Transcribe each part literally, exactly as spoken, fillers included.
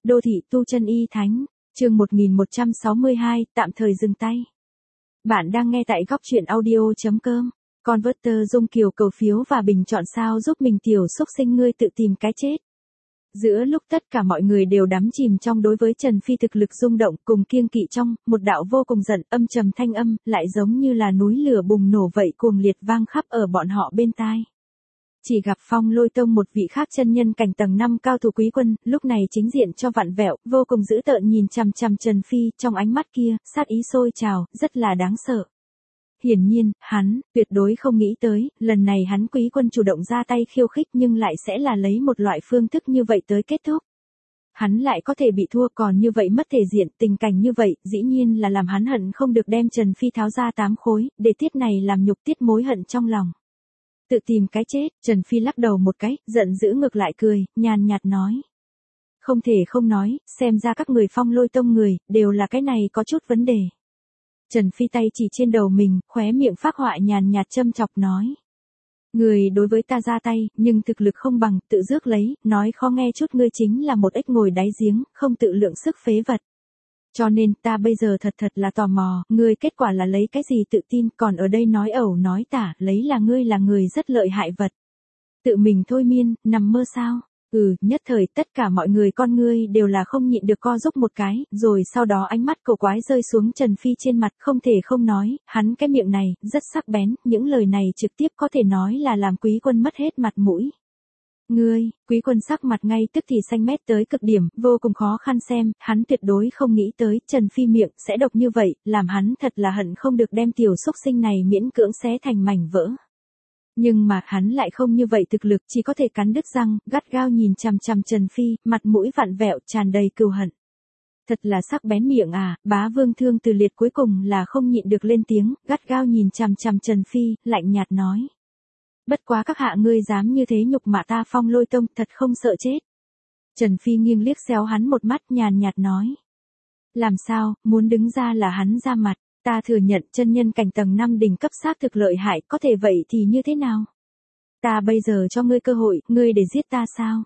Đô thị tu chân y thánh, chương một nghìn một trăm sáu mươi hai, tạm thời dừng tay. Bạn đang nghe tại góc truyện audio.com. Converter Dung Kiều cầu phiếu và bình chọn sao giúp mình tiểu xúc sinh ngươi tự tìm cái chết. Giữa lúc tất cả mọi người đều đắm chìm trong đối với Trần Phi thực lực rung động cùng kiêng kỵ trong, một đạo vô cùng giận âm trầm thanh âm, lại giống như là núi lửa bùng nổ vậy cuồng liệt vang khắp ở bọn họ bên tai. Chỉ gặp Phong Lôi Tông một vị khác chân nhân cảnh tầng năm cao thủ quý quân, lúc này chính diện cho vặn vẹo, vô cùng dữ tợn nhìn chằm chằm Trần Phi, trong ánh mắt kia, sát ý sôi trào, rất là đáng sợ. Hiển nhiên, hắn, tuyệt đối không nghĩ tới, lần này hắn quý quân chủ động ra tay khiêu khích nhưng lại sẽ là lấy một loại phương thức như vậy tới kết thúc. Hắn lại có thể bị thua còn như vậy mất thể diện, tình cảnh như vậy, dĩ nhiên là làm hắn hận không được đem Trần Phi tháo ra tám khối, để tiết này làm nhục tiết mối hận trong lòng. Tự tìm cái chết, Trần Phi lắc đầu một cái, giận dữ ngược lại cười, nhàn nhạt nói. Không thể không nói, xem ra các người Phong Lôi Tông người, đều là cái này có chút vấn đề. Trần Phi tay chỉ trên đầu mình, khóe miệng phác họa nhàn nhạt châm chọc nói. Người đối với ta ra tay, nhưng thực lực không bằng, tự rước lấy, nói khó nghe chút ngươi chính là một ếch ngồi đáy giếng, không tự lượng sức phế vật. Cho nên ta bây giờ thật thật là tò mò, ngươi kết quả là lấy cái gì tự tin, còn ở đây nói ẩu nói tả, lấy là ngươi là người rất lợi hại vật. Tự mình thôi miên, nằm mơ sao? Ừ, nhất thời tất cả mọi người con ngươi đều là không nhịn được co giúp một cái, rồi sau đó ánh mắt cổ quái rơi xuống Trần Phi trên mặt, không thể không nói, hắn cái miệng này, rất sắc bén, những lời này trực tiếp có thể nói là làm quý quân mất hết mặt mũi. Ngươi, quý quân sắc mặt ngay tức thì xanh mét tới cực điểm, vô cùng khó khăn xem, hắn tuyệt đối không nghĩ tới, Trần Phi miệng sẽ độc như vậy, làm hắn thật là hận không được đem tiểu xúc sinh này miễn cưỡng xé thành mảnh vỡ. Nhưng mà hắn lại không như vậy thực lực, chỉ có thể cắn đứt răng, gắt gao nhìn chằm chằm Trần Phi, mặt mũi vặn vẹo, tràn đầy cừu hận. Thật là sắc bén miệng à, Bá Vương Thương Từ Liệt cuối cùng là không nhịn được lên tiếng, gắt gao nhìn chằm chằm Trần Phi, lạnh nhạt nói. Bất quá các hạ ngươi dám như thế nhục mạ ta Phong Lôi Tông, thật không sợ chết. Trần Phi nghiêng liếc xéo hắn một mắt nhàn nhạt nói. Làm sao, muốn đứng ra là hắn ra mặt, ta thừa nhận chân nhân cảnh tầng năm đỉnh cấp xác thực lợi hại, có thể vậy thì như thế nào? Ta bây giờ cho ngươi cơ hội, ngươi để giết ta sao?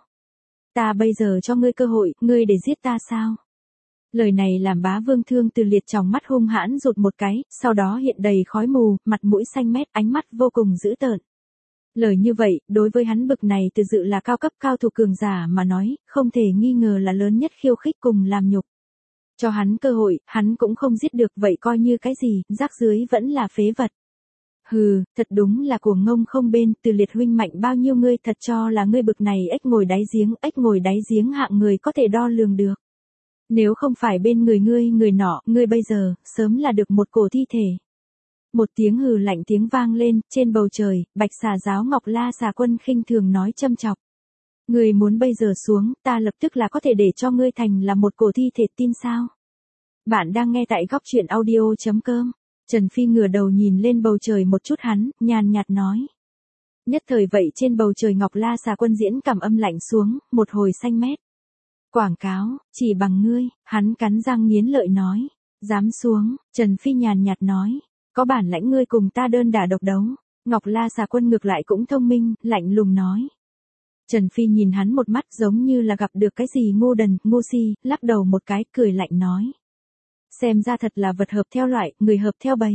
Ta bây giờ cho ngươi cơ hội, ngươi để giết ta sao? Lời này làm Bá Vương Thương Từ Liệt trong mắt hung hãn rụt một cái, sau đó hiện đầy khói mù, mặt mũi xanh mét, ánh mắt vô cùng dữ tợn. Lời như vậy, đối với hắn bực này từ dự là cao cấp cao thủ cường giả mà nói, không thể nghi ngờ là lớn nhất khiêu khích cùng làm nhục. Cho hắn cơ hội, hắn cũng không giết được, vậy coi như cái gì, rác dưới vẫn là phế vật. Hừ, thật đúng là cuồng ngông không bên, Từ Liệt huynh mạnh bao nhiêu ngươi thật cho là ngươi bực này ếch ngồi đáy giếng, ếch ngồi đáy giếng hạng người có thể đo lường được. Nếu không phải bên người ngươi người nọ, ngươi bây giờ, sớm là được một cổ thi thể. Một tiếng hừ lạnh tiếng vang lên, trên bầu trời, Bạch Xà giáo Ngọc La Xà Quân khinh thường nói châm chọc. Ngươi muốn bây giờ xuống, ta lập tức là có thể để cho ngươi thành là một cổ thi thể, tin sao? Bạn đang nghe tại góc truyện audio.com. Trần Phi ngửa đầu nhìn lên bầu trời một chút hắn, nhàn nhạt nói. Nhất thời vậy trên bầu trời Ngọc La Xà Quân diễn cảm âm lạnh xuống, một hồi xanh mét. Quảng cáo, chỉ bằng ngươi, hắn cắn răng nghiến lợi nói. Dám xuống, Trần Phi nhàn nhạt nói. Có bản lãnh ngươi cùng ta đơn đả độc đấu. Ngọc La Xà Quân ngược lại cũng thông minh, lạnh lùng nói. Trần Phi nhìn hắn một mắt giống như là gặp được cái gì ngu đần, ngu si, lắc đầu một cái, cười lạnh nói. Xem ra thật là vật hợp theo loại, người hợp theo bầy.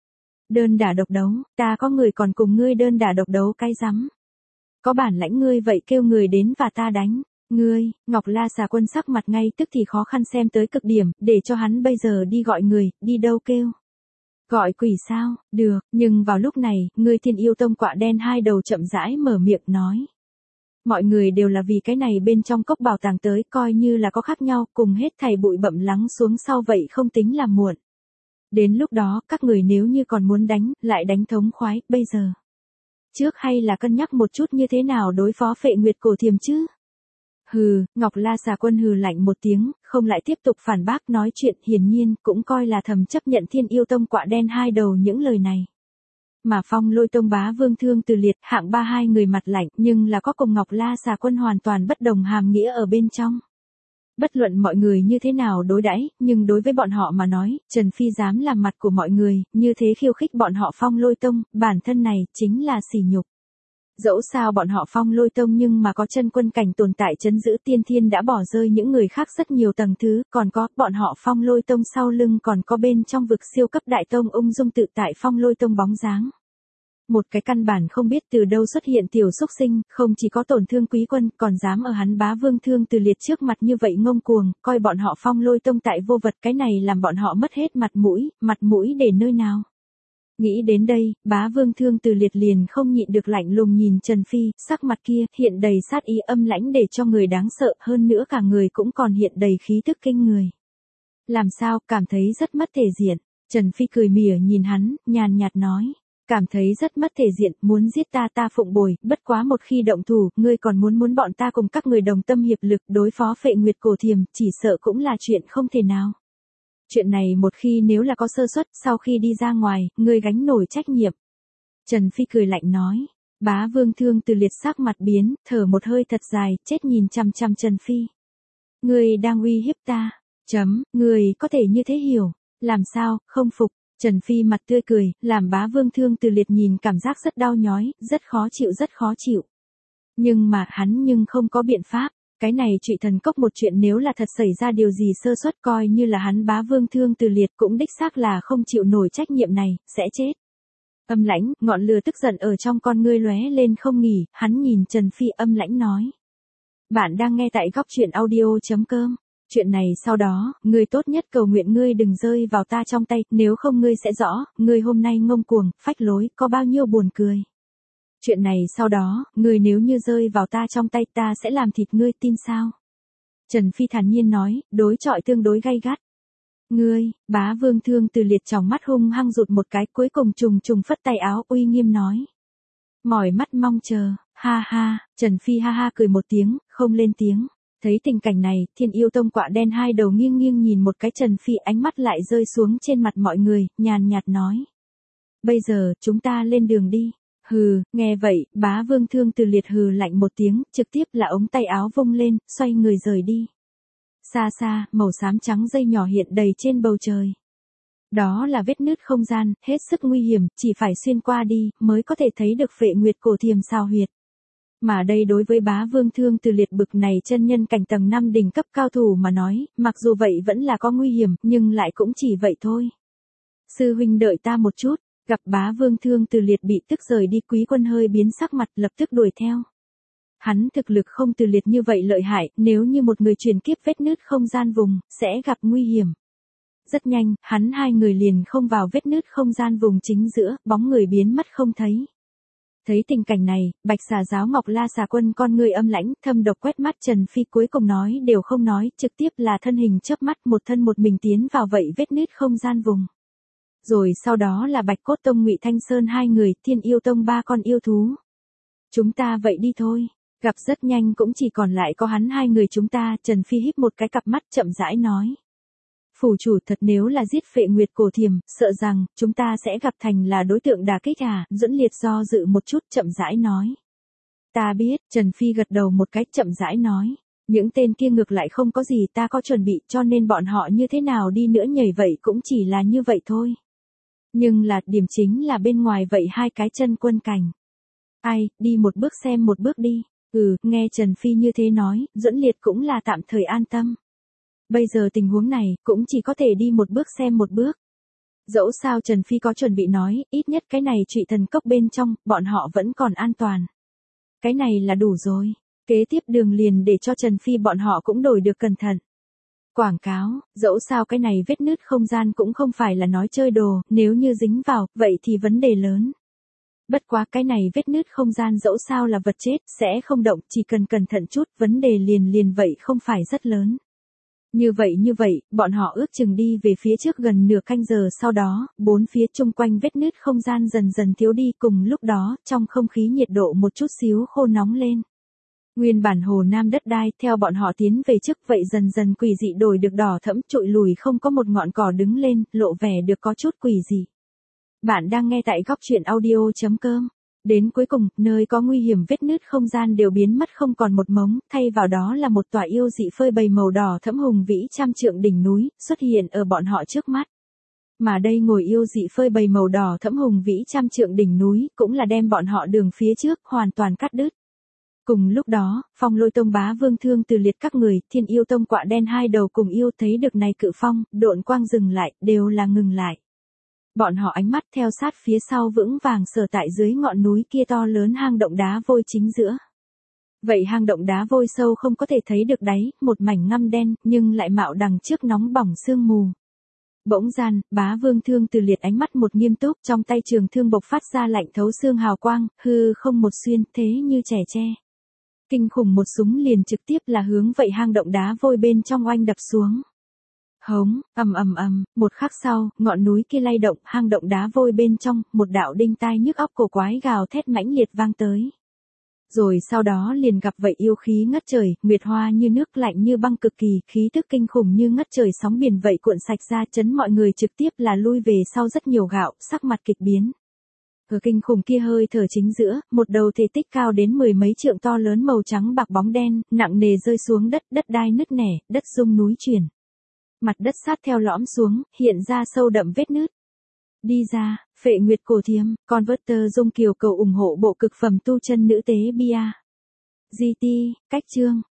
Đơn đả độc đấu, ta có người còn cùng ngươi đơn đả độc đấu cái rắm. Có bản lãnh ngươi vậy kêu người đến và ta đánh. Ngươi, Ngọc La Xà Quân sắc mặt ngay tức thì khó khăn xem tới cực điểm, để cho hắn bây giờ đi gọi người, đi đâu kêu. Gọi quỷ sao, được, nhưng vào lúc này, người Thiên Yêu Tông quạ đen hai đầu chậm rãi mở miệng nói. Mọi người đều là vì cái này bên trong cốc bảo tàng tới, coi như là có khác nhau, cùng hết thảy bụi bặm lắng xuống sau vậy không tính là muộn. Đến lúc đó, các người nếu như còn muốn đánh, lại đánh thống khoái, bây giờ. Trước hay là cân nhắc một chút như thế nào đối phó Phệ Nguyệt Cổ Thiềm chứ? Hừ, Ngọc La Xà Quân hừ lạnh một tiếng, không lại tiếp tục phản bác nói chuyện, hiển nhiên, cũng coi là thầm chấp nhận Thiên Yêu Tông quạ đen hai đầu những lời này. Mà Phong Lôi Tông Bá Vương Thương Từ Liệt, hạng ba hai người mặt lạnh, nhưng là có cùng Ngọc La Xà Quân hoàn toàn bất đồng hàm nghĩa ở bên trong. Bất luận mọi người như thế nào đối đãi, nhưng đối với bọn họ mà nói, Trần Phi dám làm mặt của mọi người, như thế khiêu khích bọn họ Phong Lôi Tông, bản thân này, chính là sỉ nhục. Dẫu sao bọn họ Phong Lôi Tông nhưng mà có chân quân cảnh tồn tại trấn giữ, tiên thiên đã bỏ rơi những người khác rất nhiều tầng thứ, còn có, bọn họ Phong Lôi Tông sau lưng còn có bên trong vực siêu cấp đại tông ung dung tự tại Phong Lôi Tông bóng dáng. Một cái căn bản không biết từ đâu xuất hiện tiểu xúc sinh, không chỉ có tổn thương quý quân, còn dám ở hắn Bá Vương Thương Từ Liệt trước mặt như vậy ngông cuồng, coi bọn họ Phong Lôi Tông tại vô vật, cái này làm bọn họ mất hết mặt mũi, mặt mũi để nơi nào. Nghĩ đến đây, Bá Vương Thương Từ Liệt liền không nhịn được lạnh lùng nhìn Trần Phi, sắc mặt kia hiện đầy sát ý âm lãnh để cho người đáng sợ, hơn nữa cả người cũng còn hiện đầy khí tức kinh người. Làm sao, cảm thấy rất mất thể diện. Trần Phi cười mỉa nhìn hắn, nhàn nhạt nói. Cảm thấy rất mất thể diện, muốn giết ta ta phụng bồi, bất quá một khi động thủ, ngươi còn muốn muốn bọn ta cùng các người đồng tâm hiệp lực đối phó Phệ Nguyệt Cổ Thiềm, chỉ sợ cũng là chuyện không thể nào. Chuyện này một khi nếu là có sơ suất, sau khi đi ra ngoài, ngươi gánh nổi trách nhiệm. Trần Phi cười lạnh nói. Bá Vương Thương Từ Liệt sắc mặt biến, thở một hơi thật dài, chết nhìn chằm chằm Trần Phi. Ngươi đang uy hiếp ta. Chấm, ngươi có thể như thế hiểu. Làm sao, không phục. Trần Phi mặt tươi cười, làm Bá Vương Thương Từ Liệt nhìn cảm giác rất đau nhói, rất khó chịu rất khó chịu. Nhưng mà hắn nhưng không có biện pháp. Cái này Trụy Thần Cốc một chuyện nếu là thật xảy ra điều gì sơ suất coi như là hắn Bá Vương Thương Từ Liệt cũng đích xác là không chịu nổi trách nhiệm này, sẽ chết. Âm lãnh, ngọn lửa tức giận ở trong con ngươi lóe lên không nghỉ, hắn nhìn Trần Phi âm lãnh nói. Bạn đang nghe tại góc truyện audio.com. Chuyện này sau đó, ngươi tốt nhất cầu nguyện ngươi đừng rơi vào ta trong tay, nếu không ngươi sẽ rõ, ngươi hôm nay ngông cuồng, phách lối, có bao nhiêu buồn cười. Chuyện này sau đó, ngươi nếu như rơi vào ta trong tay ta sẽ làm thịt ngươi, tin sao? Trần Phi thản nhiên nói, đối chọi tương đối gay gắt. Ngươi, Bá Vương Thương Từ Liệt trong mắt hung hăng rụt một cái, cuối cùng trùng trùng phất tay áo uy nghiêm nói. Mỏi mắt mong chờ, ha ha, Trần Phi ha ha cười một tiếng, không lên tiếng. Thấy tình cảnh này, Thiên Yêu Tông quạ đen hai đầu nghiêng nghiêng nhìn một cái Trần Phi, ánh mắt lại rơi xuống trên mặt mọi người, nhàn nhạt nói. Bây giờ, chúng ta lên đường đi. Hừ, nghe vậy, Bá Vương Thương Từ Liệt hừ lạnh một tiếng, trực tiếp là ống tay áo vung lên, xoay người rời đi. Xa xa, màu xám trắng dây nhỏ hiện đầy trên bầu trời. Đó là vết nứt không gian, hết sức nguy hiểm, chỉ phải xuyên qua đi, mới có thể thấy được Phệ Nguyệt Cổ Thiềm sao huyệt. Mà đây đối với Bá Vương Thương Từ Liệt bực này chân nhân cảnh tầng năm đỉnh cấp cao thủ mà nói, mặc dù vậy vẫn là có nguy hiểm, nhưng lại cũng chỉ vậy thôi. Sư huynh đợi ta một chút, gặp Bá Vương Thương Từ Liệt bị tức rời đi, Quý Quân hơi biến sắc mặt, lập tức đuổi theo. Hắn thực lực không Từ Liệt như vậy lợi hại, nếu như một người truyền kiếp vết nứt không gian vùng, sẽ gặp nguy hiểm. Rất nhanh, hắn hai người liền không vào vết nứt không gian vùng chính giữa, bóng người biến mất không thấy. Thấy tình cảnh này, Bạch Xà Giáo Ngọc La Xà Quân con người âm lãnh, thâm độc quét mắt Trần Phi, cuối cùng nói đều không nói, trực tiếp là thân hình chớp mắt một thân một mình tiến vào vậy vết nứt không gian vùng. Rồi sau đó là Bạch Cốt Tông Ngụy Thanh Sơn hai người, Thiên Yêu Tông ba con yêu thú. Chúng ta vậy đi thôi. Gặp rất nhanh cũng chỉ còn lại có hắn hai người chúng ta, Trần Phi híp một cái cặp mắt chậm rãi nói. Phủ chủ thật nếu là giết Phệ Nguyệt Cổ Thiềm, sợ rằng, chúng ta sẽ gặp thành là đối tượng đả kích à, Duẫn Liệt do dự một chút chậm rãi nói. Ta biết, Trần Phi gật đầu một cái chậm rãi nói. Những tên kia ngược lại không có gì ta có chuẩn bị cho nên bọn họ như thế nào đi nữa nhảy vậy cũng chỉ là như vậy thôi. Nhưng là, điểm chính là bên ngoài vậy hai cái chân quân cảnh. Ai, đi một bước xem một bước đi. Ừ, nghe Trần Phi như thế nói, Duẫn Liệt cũng là tạm thời an tâm. Bây giờ tình huống này, cũng chỉ có thể đi một bước xem một bước. Dẫu sao Trần Phi có chuẩn bị nói, ít nhất cái này Trụy Thần Cốc bên trong, bọn họ vẫn còn an toàn. Cái này là đủ rồi. Kế tiếp đường liền để cho Trần Phi bọn họ cũng đổi được cẩn thận. Quảng cáo, dẫu sao cái này vết nứt không gian cũng không phải là nói chơi đồ, nếu như dính vào, vậy thì vấn đề lớn. Bất quá cái này vết nứt không gian dẫu sao là vật chết, sẽ không động, chỉ cần cẩn thận chút, vấn đề liền liền vậy không phải rất lớn. Như vậy như vậy, bọn họ ước chừng đi về phía trước gần nửa canh giờ sau đó, bốn phía chung quanh vết nứt không gian dần dần thiếu đi, cùng lúc đó, trong không khí nhiệt độ một chút xíu khô nóng lên. Nguyên bản hồ nam đất đai, theo bọn họ tiến về trước vậy dần dần quỷ dị đổi được đỏ thẫm, trụi lùi không có một ngọn cỏ đứng lên, lộ vẻ được có chút quỷ dị. Bạn đang nghe tại góc truyện audio.com. Đến cuối cùng, nơi có nguy hiểm vết nứt không gian đều biến mất không còn một mống, thay vào đó là một tòa yêu dị phơi bày màu đỏ thẫm hùng vĩ trăm trượng đỉnh núi, xuất hiện ở bọn họ trước mắt. Mà đây ngồi yêu dị phơi bày màu đỏ thẫm hùng vĩ trăm trượng đỉnh núi, cũng là đem bọn họ đường phía trước hoàn toàn cắt đứt. Cùng lúc đó, Phong Lôi Tông bá vương Thương Từ Liệt các người, Thiên Yêu Tông quạ đen hai đầu cùng yêu thấy được này cự phong, độn quang dừng lại, đều là ngừng lại. Bọn họ ánh mắt theo sát phía sau vững vàng sở tại dưới ngọn núi kia to lớn hang động đá vôi chính giữa. Vậy hang động đá vôi sâu không có thể thấy được đáy, một mảnh ngăm đen, nhưng lại mạo đằng trước nóng bỏng sương mù. Bỗng gian, bá vương Thương Từ Liệt ánh mắt một nghiêm túc, trong tay trường thương bộc phát ra lạnh thấu xương hào quang, hư không một xuyên, thế như trẻ tre. Kinh khủng một súng liền trực tiếp là hướng vậy hang động đá vôi bên trong oanh đập xuống. Hống, ầm ầm ầm, một khắc sau, ngọn núi kia lay động, hang động đá vôi bên trong, một đạo đinh tai nhức óc cổ quái gào thét mãnh liệt vang tới. Rồi sau đó liền gặp vậy yêu khí ngất trời, nguyệt hoa như nước lạnh như băng cực kỳ, khí thức kinh khủng như ngất trời sóng biển vậy cuộn sạch ra chấn mọi người trực tiếp là lui về sau rất nhiều gạo, sắc mặt kịch biến. Ở kinh khủng kia hơi thở chính giữa, một đầu thể tích cao đến mười mấy trượng to lớn màu trắng bạc bóng đen, nặng nề rơi xuống đất, đất đai nứt nẻ, đất rung núi chuyển. Mặt đất sát theo lõm xuống, hiện ra sâu đậm vết nứt. Đi ra, Phệ Nguyệt Cổ Thiềm, Converter Dung Kiều cầu ủng hộ bộ cực phẩm tu chân nữ tế bia. giê tê, cách chương.